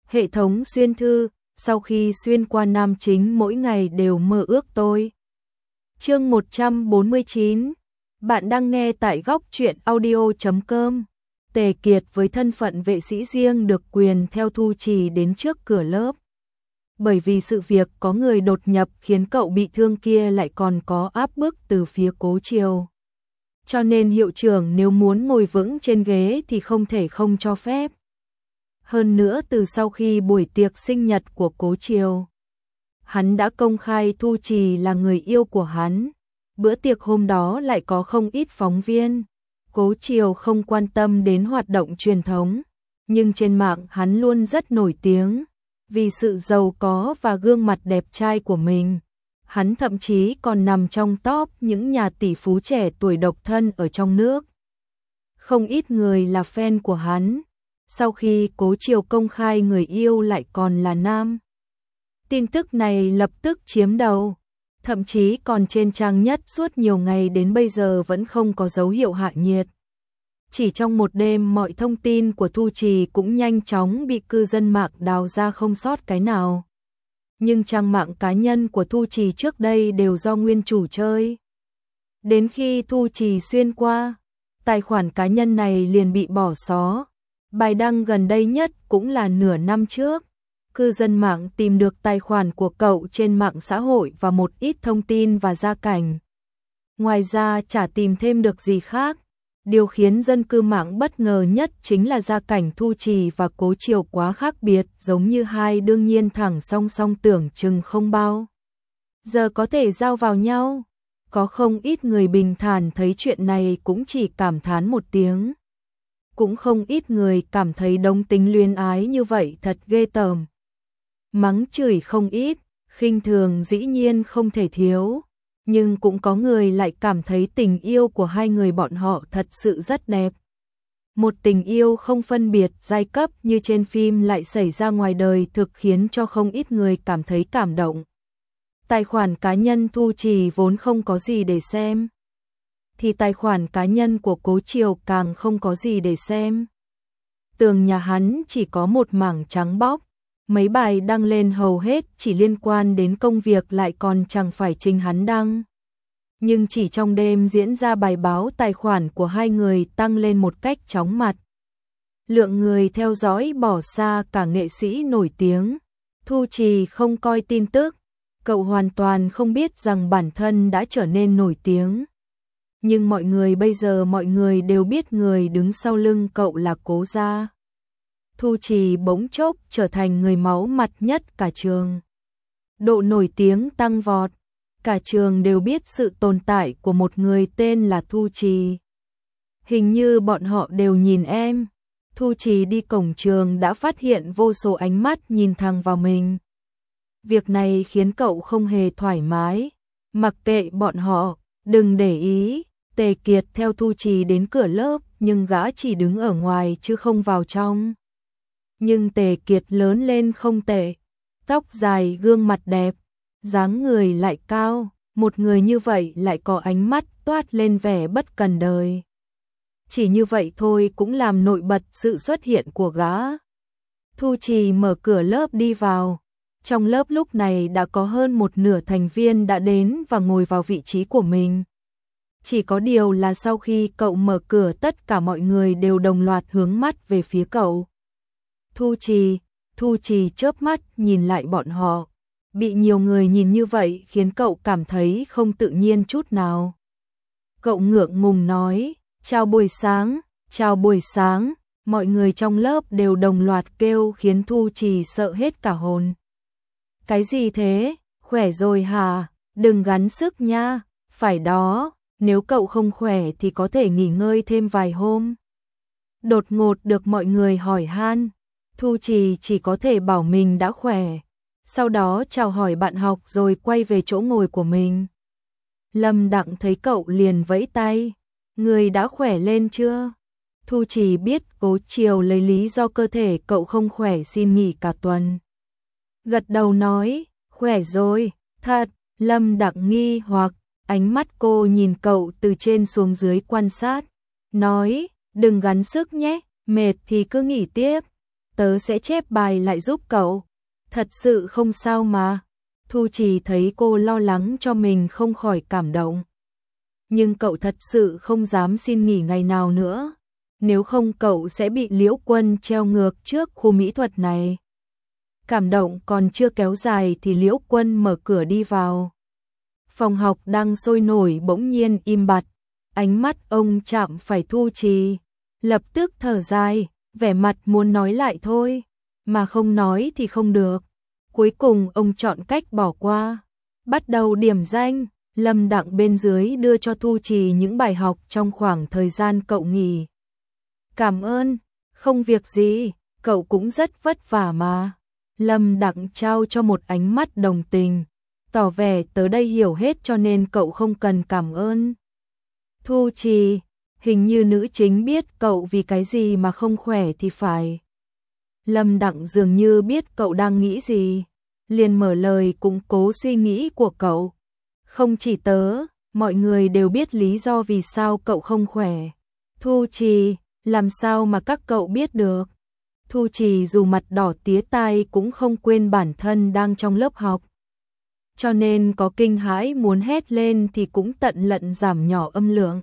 Hệ thống xuyên thư, sau khi xuyên qua nam chính mỗi ngày đều mơ ước tôi. Chương 149. Bạn đang nghe tại góc truyện audio.com. Tề Kiệt với thân phận vệ sĩ riêng được quyền theo Thu Trì đến trước cửa lớp. Bởi vì sự việc có người đột nhập khiến cậu bị thương kia lại còn có áp bức từ phía Cố Triều. Cho nên hiệu trưởng nếu muốn ngồi vững trên ghế thì không thể không cho phép. Hơn nữa từ sau khi buổi tiệc sinh nhật của Cố Triều, hắn đã công khai Thu Trì là người yêu của hắn. Bữa tiệc hôm đó lại có không ít phóng viên. Cố Triều không quan tâm đến hoạt động truyền thống, nhưng trên mạng hắn luôn rất nổi tiếng. Vì sự giàu có và gương mặt đẹp trai của mình, hắn thậm chí còn nằm trong top những nhà tỷ phú trẻ tuổi độc thân ở trong nước. Không ít người là fan của hắn. Sau khi Cố Triều công khai người yêu lại còn là nam, tin tức này lập tức chiếm đầu, thậm chí còn trên trang nhất suốt nhiều ngày đến bây giờ vẫn không có dấu hiệu hạ nhiệt. Chỉ trong một đêm mọi thông tin của Thu Trì cũng nhanh chóng bị cư dân mạng đào ra không sót cái nào. Nhưng trang mạng cá nhân của Thu Trì trước đây đều do nguyên chủ chơi. Đến khi Thu Trì xuyên qua, tài khoản cá nhân này liền bị bỏ xóa. Bài đăng gần đây nhất cũng là nửa năm trước. Cư dân mạng tìm được tài khoản của cậu trên mạng xã hội và một ít thông tin và gia cảnh. Ngoài ra chả tìm thêm được gì khác. Điều khiến dân cư mạng bất ngờ nhất chính là gia cảnh Thu Trì và Cố Triều quá khác biệt, giống như hai đương nhiên thẳng song song tưởng chừng không bao giờ có thể giao vào nhau. Có không ít người bình thản thấy chuyện này cũng chỉ cảm thán một tiếng. Cũng không ít người cảm thấy đống tính luyến ái như vậy thật ghê tởm. Mắng chửi không ít, khinh thường dĩ nhiên không thể thiếu. Nhưng cũng có người lại cảm thấy tình yêu của hai người bọn họ thật sự rất đẹp. Một tình yêu không phân biệt giai cấp như trên phim lại xảy ra ngoài đời thực khiến cho không ít người cảm thấy cảm động. Tài khoản cá nhân Thu Trì vốn không có gì để xem, thì tài khoản cá nhân của Cố Triều càng không có gì để xem. Tường nhà hắn chỉ có một mảng trắng bóc, mấy bài đăng lên hầu hết chỉ liên quan đến công việc lại còn chẳng phải chính hắn đăng. Nhưng chỉ trong đêm diễn ra bài báo tài khoản của hai người tăng lên một cách chóng mặt. Lượng người theo dõi bỏ xa cả nghệ sĩ nổi tiếng. Thu Trì không coi tin tức, cậu hoàn toàn không biết rằng bản thân đã trở nên nổi tiếng. Nhưng mọi người bây giờ mọi người đều biết người đứng sau lưng cậu là Cố gia. Thu Trì bỗng chốc trở thành người máu mặt nhất cả trường. Độ nổi tiếng tăng vọt, cả trường đều biết sự tồn tại của một người tên là Thu Trì. Hình như bọn họ đều nhìn em. Thu Trì đi cổng trường đã phát hiện vô số ánh mắt nhìn thẳng vào mình. Việc này khiến cậu không hề thoải mái. Mặc kệ bọn họ, đừng để ý. Tề Kiệt theo Thu Trì đến cửa lớp nhưng gã chỉ đứng ở ngoài chứ không vào trong. Nhưng Tề Kiệt lớn lên không tệ, tóc dài, gương mặt đẹp, dáng người lại cao, một người như vậy lại có ánh mắt toát lên vẻ bất cần đời. Chỉ như vậy thôi cũng làm nổi bật sự xuất hiện của gã. Thu Trì mở cửa lớp đi vào. Trong lớp lúc này đã có hơn một nửa thành viên đã đến và ngồi vào vị trí của mình. Chỉ có điều là sau khi cậu mở cửa tất cả mọi người đều đồng loạt hướng mắt về phía cậu. Thu Trì chớp mắt nhìn lại bọn họ. Bị nhiều người nhìn như vậy khiến cậu cảm thấy không tự nhiên chút nào. Cậu ngượng ngùng nói, chào buổi sáng, chào buổi sáng. Mọi người trong lớp đều đồng loạt kêu khiến Thu Trì sợ hết cả hồn. Cái gì thế, khỏe rồi hả, đừng gắng sức nha, phải đó, nếu cậu không khỏe thì có thể nghỉ ngơi thêm vài hôm. Đột ngột được mọi người hỏi han, Thu Trì chỉ có thể bảo mình đã khỏe, sau đó chào hỏi bạn học rồi quay về chỗ ngồi của mình. Lâm Đặng thấy cậu liền vẫy tay, người đã khỏe lên chưa? Thu Trì biết Cố Triều lấy lý do cơ thể cậu không khỏe xin nghỉ cả tuần. Gật đầu nói, khỏe rồi, thật. Lâm Đặng nghi hoặc, ánh mắt cô nhìn cậu từ trên xuống dưới quan sát, nói, đừng gắng sức nhé, mệt thì cứ nghỉ tiếp. tớ sẽ chép bài lại giúp cậu. Thật sự không sao mà. Thu Trì thấy cô lo lắng cho mình không khỏi cảm động. Nhưng cậu thật sự không dám xin nghỉ ngày nào nữa. Nếu không cậu sẽ bị Liễu Quân treo ngược trước khu mỹ thuật này. Cảm động còn chưa kéo dài thì Liễu Quân mở cửa đi vào. Phòng học đang sôi nổi bỗng nhiên im bặt. Ánh mắt ông chạm phải Thu Trì. Lập tức thở dài, vẻ mặt muốn nói lại thôi. Mà không nói thì không được. Cuối cùng ông chọn cách bỏ qua. Bắt đầu điểm danh, Lâm Đặng bên dưới đưa cho Thu Trì những bài học trong khoảng thời gian cậu nghỉ. Cảm ơn, không việc gì, cậu cũng rất vất vả mà. Lâm Đặng trao cho một ánh mắt đồng tình, tỏ vẻ tớ đây hiểu hết cho nên cậu không cần cảm ơn. Thu Trì, hình như nữ chính biết cậu vì cái gì mà không khỏe thì phải. Lâm Đặng dường như biết cậu đang nghĩ gì, liền mở lời củng cố suy nghĩ của cậu. Không chỉ tớ, mọi người đều biết lý do vì sao cậu không khỏe. Thu Trì, làm sao mà các cậu biết được? Thu Trì dù mặt đỏ tía tai cũng không quên bản thân đang trong lớp học. Cho nên có kinh hãi muốn hét lên thì cũng tận lận giảm nhỏ âm lượng.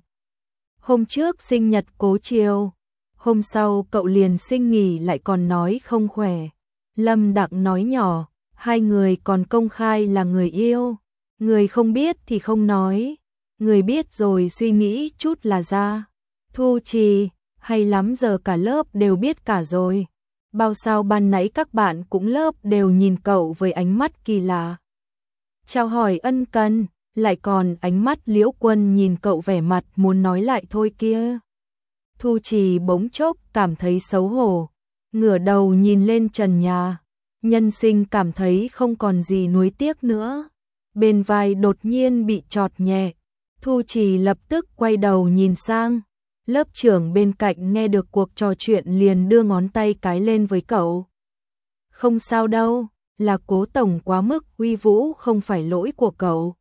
Hôm trước sinh nhật Cố Chiêu, hôm sau cậu liền xin nghỉ lại còn nói không khỏe. Lâm Đặng nói nhỏ, hai người còn công khai là người yêu. Người không biết thì không nói, người biết rồi suy nghĩ chút là ra. Thu Trì, hay lắm giờ cả lớp đều biết cả rồi. Bao sao ban nãy các bạn cũng lớp đều nhìn cậu với ánh mắt kỳ lạ. Chào hỏi ân cần, lại còn ánh mắt Liễu Quân nhìn cậu vẻ mặt muốn nói lại thôi kia. Thu Trì bỗng chốc cảm thấy xấu hổ, ngửa đầu nhìn lên trần nhà. Nhân sinh cảm thấy không còn gì nuối tiếc nữa. Bên vai đột nhiên bị chọt nhẹ. Thu Trì lập tức quay đầu nhìn sang. Lớp trưởng bên cạnh nghe được cuộc trò chuyện liền đưa ngón tay cái lên với cậu. Không sao đâu, là Cố tổng quá mức uy vũ, không phải lỗi của cậu.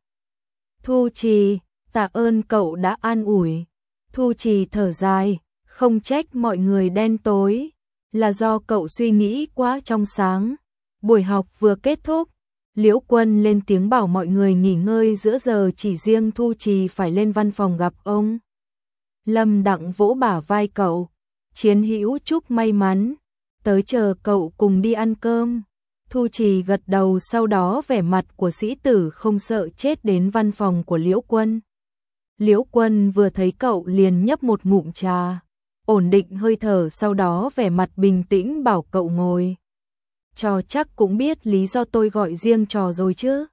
Thu Trì, tạ ơn cậu đã an ủi. Thu Trì thở dài, không trách mọi người đen tối, là do cậu suy nghĩ quá trong sáng. Buổi học vừa kết thúc, Liễu Quân lên tiếng bảo mọi người nghỉ ngơi giữa giờ, chỉ riêng Thu Trì phải lên văn phòng gặp ông. Lâm Đặng vỗ bả vai cậu, Chiến hữu chúc may mắn, tới chờ cậu cùng đi ăn cơm. Thu Trì gật đầu, sau đó vẻ mặt của sĩ tử không sợ chết đến văn phòng của Liễu Quân. Liễu Quân vừa thấy cậu liền nhấp một ngụm trà, ổn định hơi thở, sau đó vẻ mặt bình tĩnh bảo cậu ngồi. Trò chắc cũng biết lý do tôi gọi riêng trò rồi chứ?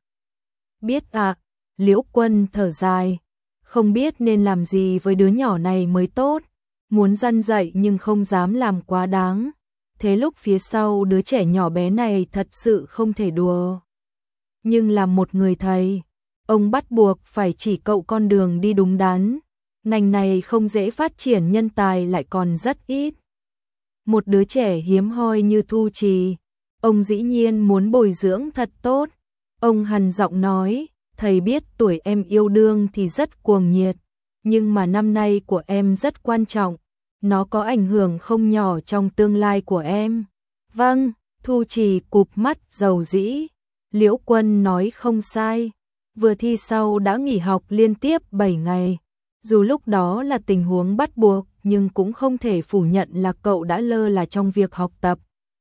Biết ạ, Liễu Quân thở dài, không biết nên làm gì với đứa nhỏ này mới tốt, muốn răn dạy nhưng không dám làm quá đáng. Thế lúc phía sau đứa trẻ nhỏ bé này thật sự không thể đùa. Nhưng làm một người thầy, ông bắt buộc phải chỉ cậu con đường đi đúng đắn. Ngành này không dễ phát triển, nhân tài lại còn rất ít. Một đứa trẻ hiếm hoi như Thu Trì, ông dĩ nhiên muốn bồi dưỡng thật tốt. Ông hằn giọng nói, thầy biết tuổi em yêu đương thì rất cuồng nhiệt, nhưng mà năm nay của em rất quan trọng, nó có ảnh hưởng không nhỏ trong tương lai của em. Vâng, Thu Trì cụp mắt dầu dĩ. Liễu Quân nói không sai, vừa thi sau đã nghỉ học liên tiếp 7 ngày. Dù lúc đó là tình huống bắt buộc, nhưng cũng không thể phủ nhận là cậu đã lơ là trong việc học tập.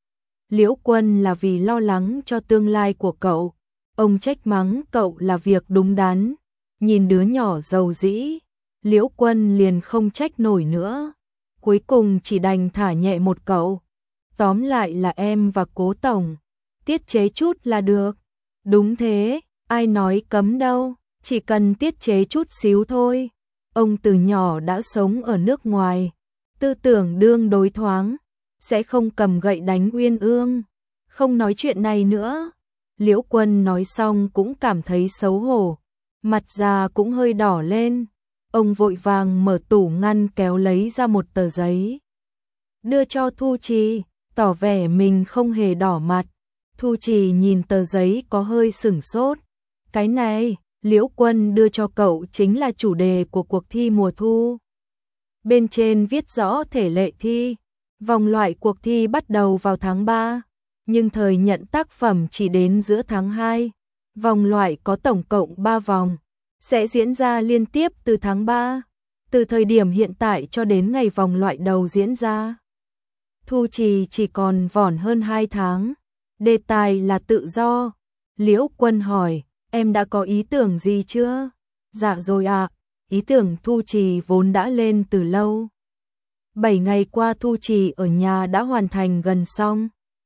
Liễu Quân là vì lo lắng cho tương lai của cậu, ông trách mắng cậu là việc đúng đắn. Nhìn đứa nhỏ dầu dĩ, Liễu Quân liền không trách nổi nữa, cuối cùng chỉ đành thả nhẹ một cậu. Tóm lại là em và Cố tổng tiết chế chút là được. Đúng thế, ai nói cấm đâu, chỉ cần tiết chế chút xíu thôi. Ông từ nhỏ đã sống ở nước ngoài, tư tưởng đương đối thoáng, sẽ không cầm gậy đánh Uyên Ương. Không nói chuyện này nữa. Liễu Quân nói xong cũng cảm thấy xấu hổ, mặt già cũng hơi đỏ lên. Ông vội vàng mở tủ ngăn kéo lấy ra một tờ giấy, đưa cho Thu Trì, tỏ vẻ mình không hề đỏ mặt. Thu Trì nhìn tờ giấy có hơi sửng sốt. Cái này, Liễu Quân đưa cho cậu chính là chủ đề của cuộc thi mùa thu. Bên trên viết rõ thể lệ thi, Vòng loại cuộc thi bắt đầu vào tháng 3, nhưng thời nhận tác phẩm chỉ đến giữa tháng 2. Vòng loại có tổng cộng 3 vòng, sẽ diễn ra liên tiếp từ tháng 3, từ thời điểm hiện tại cho đến ngày vòng loại đầu diễn ra. Thu Trì chỉ còn vỏn hơn 2 tháng, đề tài là tự do. Liễu Quân hỏi, em đã có ý tưởng gì chưa? Dạ rồi ạ, ý tưởng Thu Trì vốn đã lên từ lâu. 7 ngày qua Thu Trì ở nhà đã hoàn thành gần xong.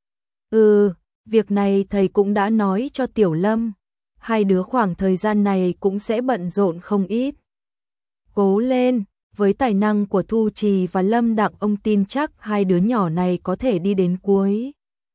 Việc này thầy cũng đã nói cho Tiểu Lâm. Hai đứa khoảng thời gian này cũng sẽ bận rộn không ít. Cố lên, với tài năng của Thu Trì và Lâm Đặng ông tin chắc hai đứa nhỏ này có thể đi đến cuối.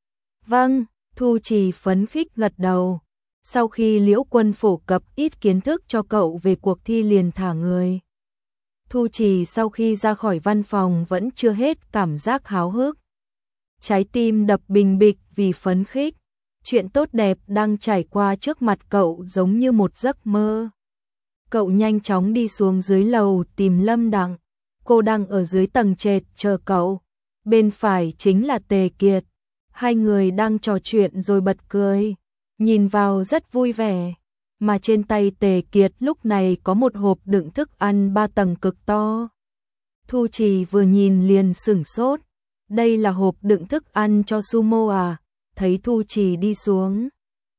Vâng, Thu Trì phấn khích gật đầu. Sau khi Liễu Quân phổ cập ít kiến thức cho cậu về cuộc thi liền thả người. Thu Trì sau khi ra khỏi văn phòng vẫn chưa hết cảm giác háo hức. Trái tim đập bình bịch vì phấn khích. Chuyện tốt đẹp đang trải qua trước mặt cậu giống như một giấc mơ. Cậu nhanh chóng đi xuống dưới lầu tìm Lâm Đặng. Cô đang ở dưới tầng trệt chờ cậu. Bên phải chính là Tề Kiệt. Hai người đang trò chuyện rồi bật cười. Nhìn vào rất vui vẻ. Mà trên tay Tề Kiệt lúc này có một hộp đựng thức ăn 3 tầng cực to. Thu Trì vừa nhìn liền sửng sốt. Đây là hộp đựng thức ăn cho Sumo à? Thấy Thu Trì đi xuống.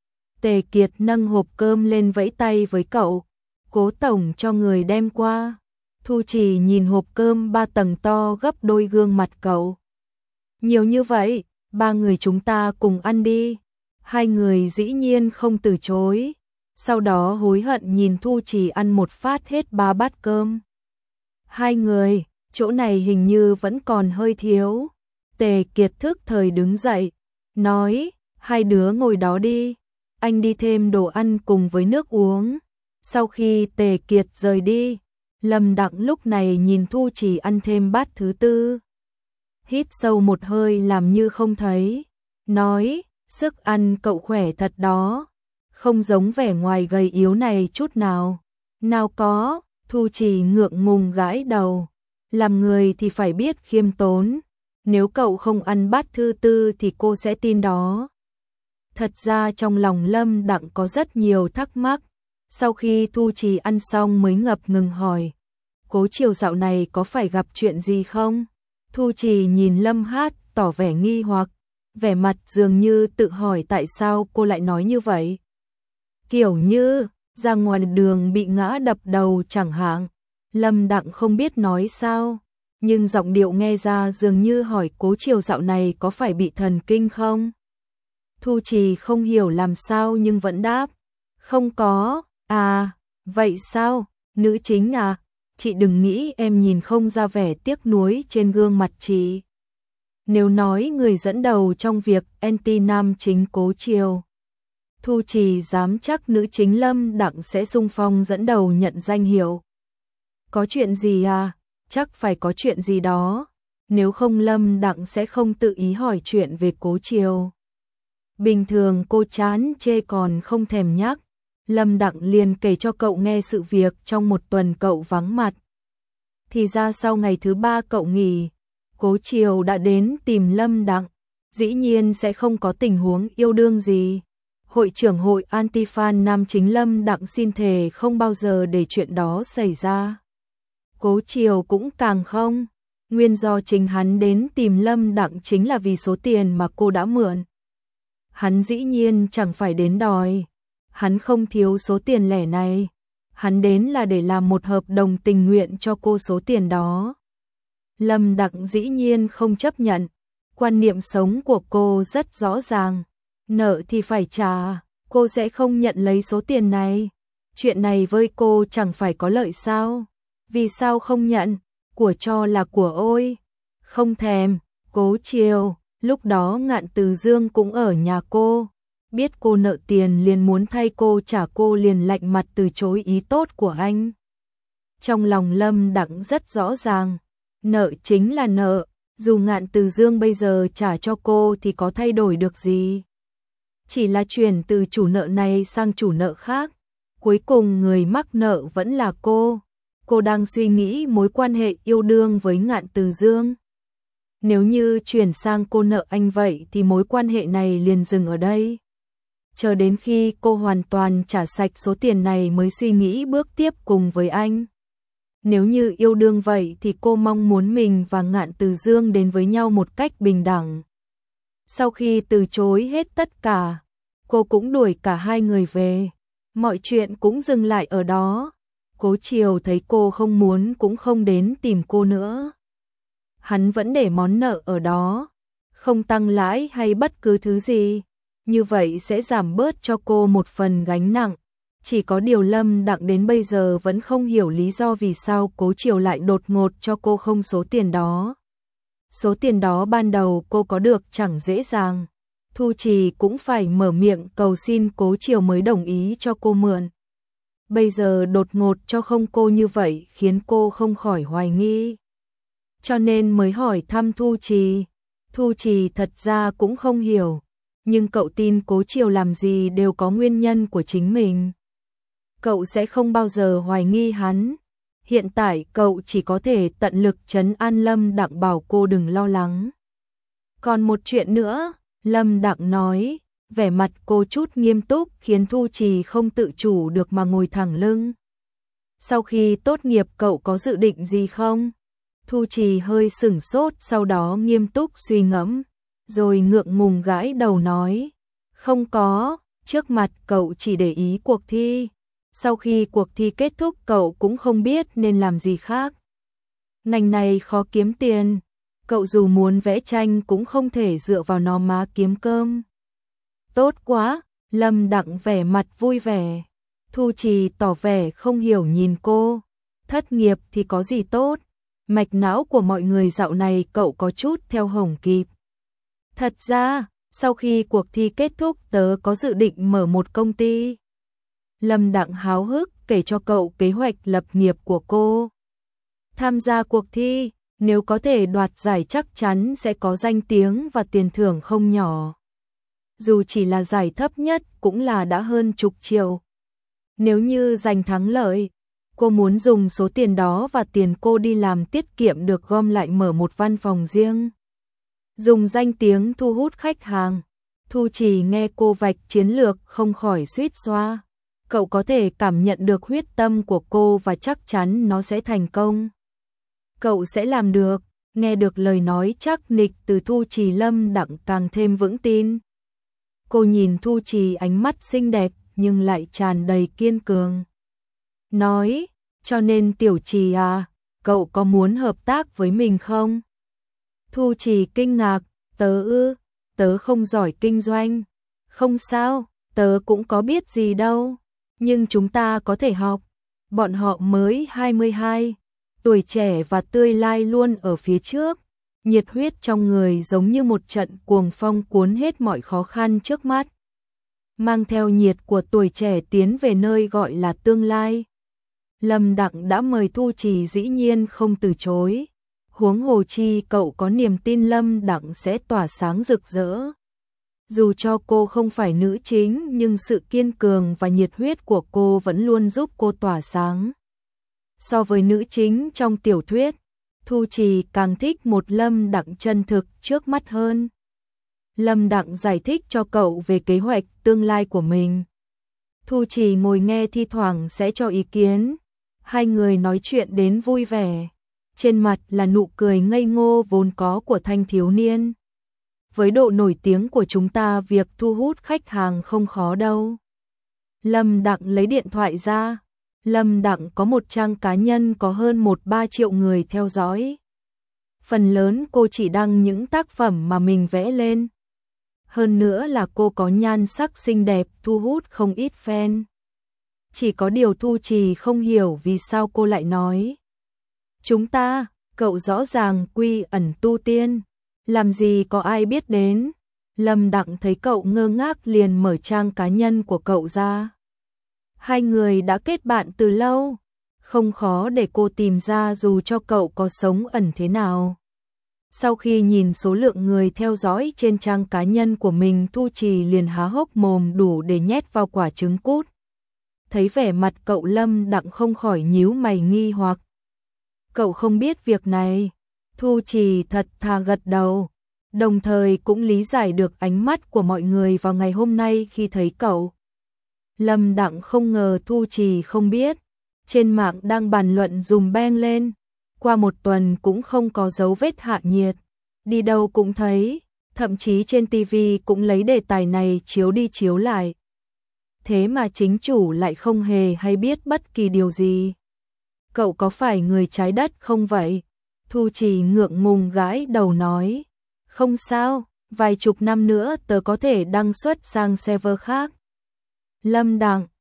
Tề Kiệt nâng hộp cơm lên vẫy tay với cậu. Cố tổng cho người đem qua. Thu Trì nhìn hộp cơm 3 tầng to gấp đôi gương mặt cậu. Nhiều như vậy, 3 người chúng ta cùng ăn đi. Hai người dĩ nhiên không từ chối. Sau đó hối hận nhìn Thu Trì ăn một phát hết 3 bát cơm. Hai người, chỗ này hình như vẫn còn hơi thiếu. Tề Kiệt thức thời đứng dậy, nói, hai đứa ngồi đó đi, anh đi thêm đồ ăn cùng với nước uống. Sau khi Tề Kiệt rời đi, Lâm Đặng lúc này nhìn Thu Trì ăn thêm bát thứ tư. Hít sâu một hơi làm như không thấy, nói, sức ăn cậu khỏe thật đó, không giống vẻ ngoài gầy yếu này chút nào. Nào có, Thu Trì ngượng ngùng gãi đầu, làm người thì phải biết khiêm tốn. Nếu cậu không ăn bát thứ tư thì cô sẽ tin đó. Thật ra trong lòng Lâm Đặng có rất nhiều thắc mắc. Sau khi Thu Trì ăn xong mới ngập ngừng hỏi, Cố Triều dạo này có phải gặp chuyện gì không? Thu Trì nhìn Lâm Hát tỏ vẻ nghi hoặc, vẻ mặt dường như tự hỏi tại sao cô lại nói như vậy. Kiểu như ra ngoài đường bị ngã đập đầu chẳng hạn. Lâm Đặng không biết nói sao, nhưng giọng điệu nghe ra dường như hỏi Cố Triều dạo này có phải bị thần kinh không? Thu Trì không hiểu làm sao nhưng vẫn đáp, không có. À, vậy sao? Nữ chính à? Chị đừng nghĩ em nhìn không ra vẻ tiếc nuối trên gương mặt chị. Nếu nói người dẫn đầu trong việc anti nam chính Cố Triều, Thu Trì dám chắc nữ chính Lâm Đặng sẽ xung phong dẫn đầu nhận danh hiệu. Có chuyện gì à? Chắc phải có chuyện gì đó. Nếu không Lâm Đặng sẽ không tự ý hỏi chuyện về Cố Triều. Bình thường cô chán chê còn không thèm nhắc. Lâm Đặng liền kể cho cậu nghe sự việc trong một tuần cậu vắng mặt. Thì ra sau ngày thứ 3 cậu nghỉ, Cố Triều đã đến tìm Lâm Đặng. Dĩ nhiên sẽ không có tình huống yêu đương gì. Hội trưởng hội anti-fan nam chính Lâm Đặng xin thề không bao giờ để chuyện đó xảy ra. Cố Triều cũng càng không. Nguyên do chính hắn đến tìm Lâm Đặng chính là vì số tiền mà cô đã mượn. Hắn dĩ nhiên chẳng phải đến đòi. Hắn không thiếu số tiền lẻ này. Hắn đến là để làm một hợp đồng tình nguyện cho cô số tiền đó. Lâm Đặng dĩ nhiên không chấp nhận. Quan niệm sống của cô rất rõ ràng. Nợ thì phải trả, cô sẽ không nhận lấy số tiền này. Chuyện này với cô chẳng phải có lợi sao? Vì sao không nhận? Của cho là của ôi. Không thèm. Cố Triều, lúc đó Ngạn Từ Dương cũng ở nhà cô. Biết cô nợ tiền liền muốn thay cô trả, cô liền lạnh mặt từ chối ý tốt của anh. Trong lòng Lâm Đặng rất rõ ràng. Nợ chính là nợ. Dù Ngạn Từ Dương bây giờ trả cho cô thì có thay đổi được gì? Chỉ là chuyển từ chủ nợ này sang chủ nợ khác. Cuối cùng người mắc nợ vẫn là cô. Cô đang suy nghĩ mối quan hệ yêu đương với Ngạn Từ Dương. Nếu như chuyển sang cô nợ anh vậy thì mối quan hệ này liền dừng ở đây. Chờ đến khi cô hoàn toàn trả sạch số tiền này mới suy nghĩ bước tiếp cùng với anh. Nếu như yêu đương vậy thì cô mong muốn mình và Ngạn Từ Dương đến với nhau một cách bình đẳng. Sau khi từ chối hết tất cả, cô cũng đuổi cả hai người về. Mọi chuyện cũng dừng lại ở đó. Cố Triều thấy cô không muốn cũng không đến tìm cô nữa. Hắn vẫn để món nợ ở đó, không tăng lãi hay bất cứ thứ gì. Như vậy sẽ giảm bớt cho cô một phần gánh nặng. Chỉ có điều Lâm Đặng đến bây giờ vẫn không hiểu lý do vì sao Cố Triều lại đột ngột cho cô không số tiền đó. Số tiền đó ban đầu cô có được chẳng dễ dàng. Thu Trì cũng phải mở miệng cầu xin Cố Triều mới đồng ý cho cô mượn. Bây giờ đột ngột cho không cô như vậy khiến cô không khỏi hoài nghi. Cho nên mới hỏi thăm Thu Trì. Thu Trì thật ra cũng không hiểu. Nhưng cậu tin Cố Triều làm gì đều có nguyên nhân của chính mình. Cậu sẽ không bao giờ hoài nghi hắn. Hiện tại cậu chỉ có thể tận lực trấn an Lâm Đặng bảo cô đừng lo lắng. Còn một chuyện nữa, Lâm Đặng nói, vẻ mặt cô chút nghiêm túc khiến Thu Trì không tự chủ được mà ngồi thẳng lưng. Sau khi tốt nghiệp cậu có dự định gì không? Thu Trì hơi sửng sốt sau đó nghiêm túc suy ngẫm, rồi ngượng ngùng gãi đầu nói, không có, trước mặt cậu chỉ để ý cuộc thi. Sau khi cuộc thi kết thúc cậu cũng không biết nên làm gì khác. Ngành này khó kiếm tiền, cậu dù muốn vẽ tranh cũng không thể dựa vào nó mà kiếm cơm. Tốt quá, Lâm Đặng vẻ mặt vui vẻ. Thu Trì tỏ vẻ không hiểu nhìn cô. Thất nghiệp thì có gì tốt, mạch não của mọi người dạo này cậu có chút theo hồng kịp. Thật ra, sau khi cuộc thi kết thúc tớ có dự định mở một công ty. Lâm Đặng háo hức kể cho cậu kế hoạch lập nghiệp của cô. Tham gia cuộc thi, nếu có thể đoạt giải chắc chắn sẽ có danh tiếng và tiền thưởng không nhỏ. Dù chỉ là giải thấp nhất cũng là đã hơn chục triệu. Nếu như giành thắng lợi, cô muốn dùng số tiền đó và tiền cô đi làm tiết kiệm được gom lại mở một văn phòng riêng. Dùng danh tiếng thu hút khách hàng. Thu Trì nghe cô vạch chiến lược không khỏi suýt xoa. Cậu có thể cảm nhận được huyết tâm của cô và chắc chắn nó sẽ thành công. Cậu sẽ làm được. Nghe được lời nói chắc nịch từ Thu Trì, Lâm Đặng càng thêm vững tin. Cô nhìn Thu Trì ánh mắt xinh đẹp nhưng lại tràn đầy kiên cường. Nói, cho nên Tiểu Trì à, cậu có muốn hợp tác với mình không? Thu Trì kinh ngạc, tớ không giỏi kinh doanh. Không sao, tớ cũng có biết gì đâu. Nhưng chúng ta có thể học. Bọn họ mới 22, tuổi trẻ và tươi lai luôn ở phía trước. Nhiệt huyết trong người giống như một trận cuồng phong cuốn hết mọi khó khăn trước mắt. Mang theo nhiệt của tuổi trẻ tiến về nơi gọi là tương lai. Lâm Đặng đã mời Thu Trì dĩ nhiên không từ chối. Huống hồ chi cậu có niềm tin Lâm Đặng sẽ tỏa sáng rực rỡ. Dù cho cô không phải nữ chính nhưng sự kiên cường và nhiệt huyết của cô vẫn luôn giúp cô tỏa sáng. So với nữ chính trong tiểu thuyết, Thu Trì càng thích một Lâm Đặng chân thực trước mắt hơn. Lâm Đặng giải thích cho cậu về kế hoạch tương lai của mình. Thu Trì ngồi nghe thi thoảng sẽ cho ý kiến. Hai người nói chuyện đến vui vẻ. Trên mặt là nụ cười ngây ngô vốn có của thanh thiếu niên. Với độ nổi tiếng của chúng ta việc thu hút khách hàng không khó đâu. Lâm Đặng lấy điện thoại ra. Lâm Đặng có một trang cá nhân có hơn 1-3 triệu người theo dõi. Phần lớn cô chỉ đăng những tác phẩm mà mình vẽ lên. Hơn nữa là cô có nhan sắc xinh đẹp thu hút không ít fan. Chỉ có điều Thu Trì không hiểu vì sao cô lại nói. Chúng ta, cậu rõ ràng quy ẩn tu tiên. Làm gì có ai biết đến. Lâm Đặng thấy cậu ngơ ngác liền mở trang cá nhân của cậu ra. Hai người đã kết bạn từ lâu. Không khó để cô tìm ra dù cho cậu có sống ẩn thế nào. Sau khi nhìn số lượng người theo dõi trên trang cá nhân của mình, Thu Trì liền há hốc mồm đủ để nhét vào quả trứng cút. Thấy vẻ mặt cậu, Lâm Đặng không khỏi nhíu mày nghi hoặc. Cậu không biết việc này. Thu Trì thật thà gật đầu, đồng thời cũng lý giải được ánh mắt của mọi người vào ngày hôm nay khi thấy cậu. Lâm Đặng không ngờ Thu Trì không biết, trên mạng đang bàn luận dùm beng lên, qua một tuần cũng không có dấu vết hạ nhiệt, đi đâu cũng thấy, thậm chí trên TV cũng lấy đề tài này chiếu đi chiếu lại. Thế mà chính chủ lại không hề hay biết bất kỳ điều gì. Cậu có phải người trái đất không vậy? Thu Trì ngượng ngùng gãi đầu nói, không sao, vài chục năm nữa tớ có thể đăng xuất sang server khác. Lâm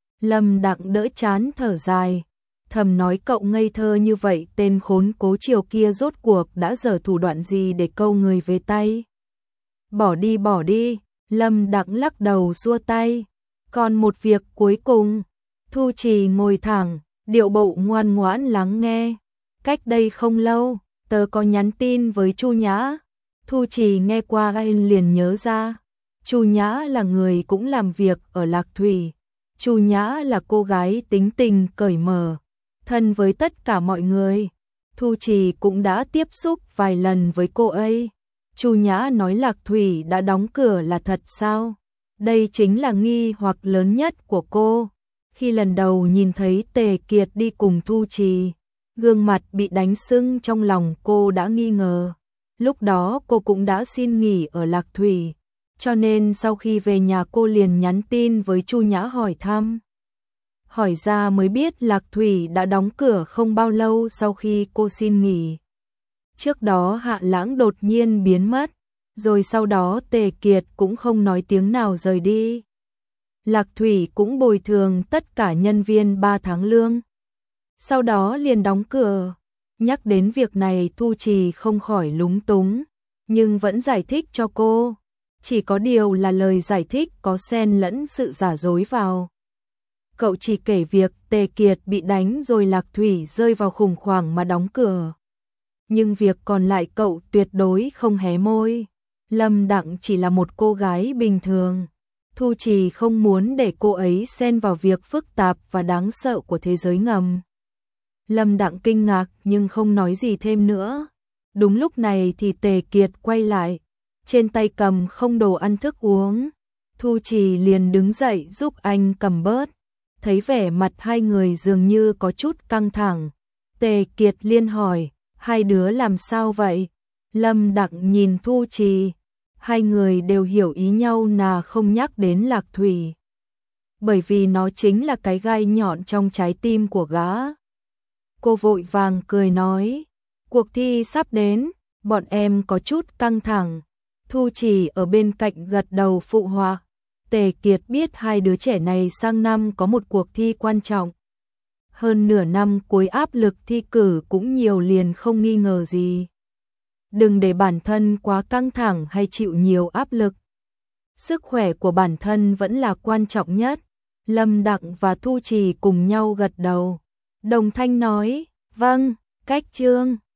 Đặng đỡ chán thở dài, thầm nói cậu ngây thơ như vậy, tên khốn Cố Triều kia rốt cuộc đã giở thủ đoạn gì để câu người về tay. Bỏ đi, Lâm Đặng lắc đầu xua tay. Còn một việc cuối cùng. Thu Trì ngồi thẳng, điệu bộ ngoan ngoãn lắng nghe. Cách đây không lâu, tớ có nhắn tin với Chu Nhã. Thu Trì nghe qua liền nhớ ra. Chu Nhã là người cũng làm việc ở Lạc Thủy. Chu Nhã là cô gái tính tình cởi mở, thân với tất cả mọi người. Thu Trì cũng đã tiếp xúc vài lần với cô ấy. Chu Nhã nói Lạc Thủy đã đóng cửa là thật sao? Đây chính là nghi hoặc lớn nhất của cô. Khi lần đầu nhìn thấy Tề Kiệt đi cùng Thu Trì, gương mặt bị đánh sưng trong lòng cô đã nghi ngờ. Lúc đó cô cũng đã xin nghỉ ở Lạc Thủy, cho nên sau khi về nhà cô liền nhắn tin với Chu Nhã hỏi thăm. Hỏi ra mới biết Lạc Thủy đã đóng cửa không bao lâu sau khi cô xin nghỉ. Trước đó Hạ Lãng đột nhiên biến mất, rồi sau đó Tề Kiệt cũng không nói tiếng nào rời đi. Lạc Thủy cũng bồi thường tất cả nhân viên 3 tháng lương. Sau đó liền đóng cửa. Nhắc đến việc này Thu Trì không khỏi lúng túng, nhưng vẫn giải thích cho cô. Chỉ có điều là lời giải thích có xen lẫn sự giả dối vào. Cậu chỉ kể việc Tề Kiệt bị đánh rồi Lạc Thủy rơi vào khủng hoảng mà đóng cửa. Nhưng việc còn lại cậu tuyệt đối không hé môi. Lâm Đặng chỉ là một cô gái bình thường. Thu Trì không muốn để cô ấy xen vào việc phức tạp và đáng sợ của thế giới ngầm. Lâm Đặng kinh ngạc nhưng không nói gì thêm nữa. Đúng lúc này thì Tề Kiệt quay lại, trên tay cầm không đồ ăn thức uống. Thu Trì liền đứng dậy giúp anh cầm bớt. Thấy vẻ mặt hai người dường như có chút căng thẳng, Tề Kiệt liền hỏi, hai đứa làm sao vậy? Lâm Đặng nhìn Thu Trì, hai người đều hiểu ý nhau là không nhắc đến Lạc Thủy. Bởi vì nó chính là cái gai nhọn trong trái tim của gã. Cô vội vàng cười nói, cuộc thi sắp đến, bọn em có chút căng thẳng. Thu Trì ở bên cạnh gật đầu phụ họa. Tề Kiệt biết hai đứa trẻ này sang năm có một cuộc thi quan trọng. Hơn nửa năm cuối áp lực thi cử cũng nhiều liền không nghi ngờ gì. Đừng để bản thân quá căng thẳng hay chịu nhiều áp lực. Sức khỏe của bản thân vẫn là quan trọng nhất. Lâm Đặng và Thu Trì cùng nhau gật đầu. Đồng thanh nói, vâng, cách chương.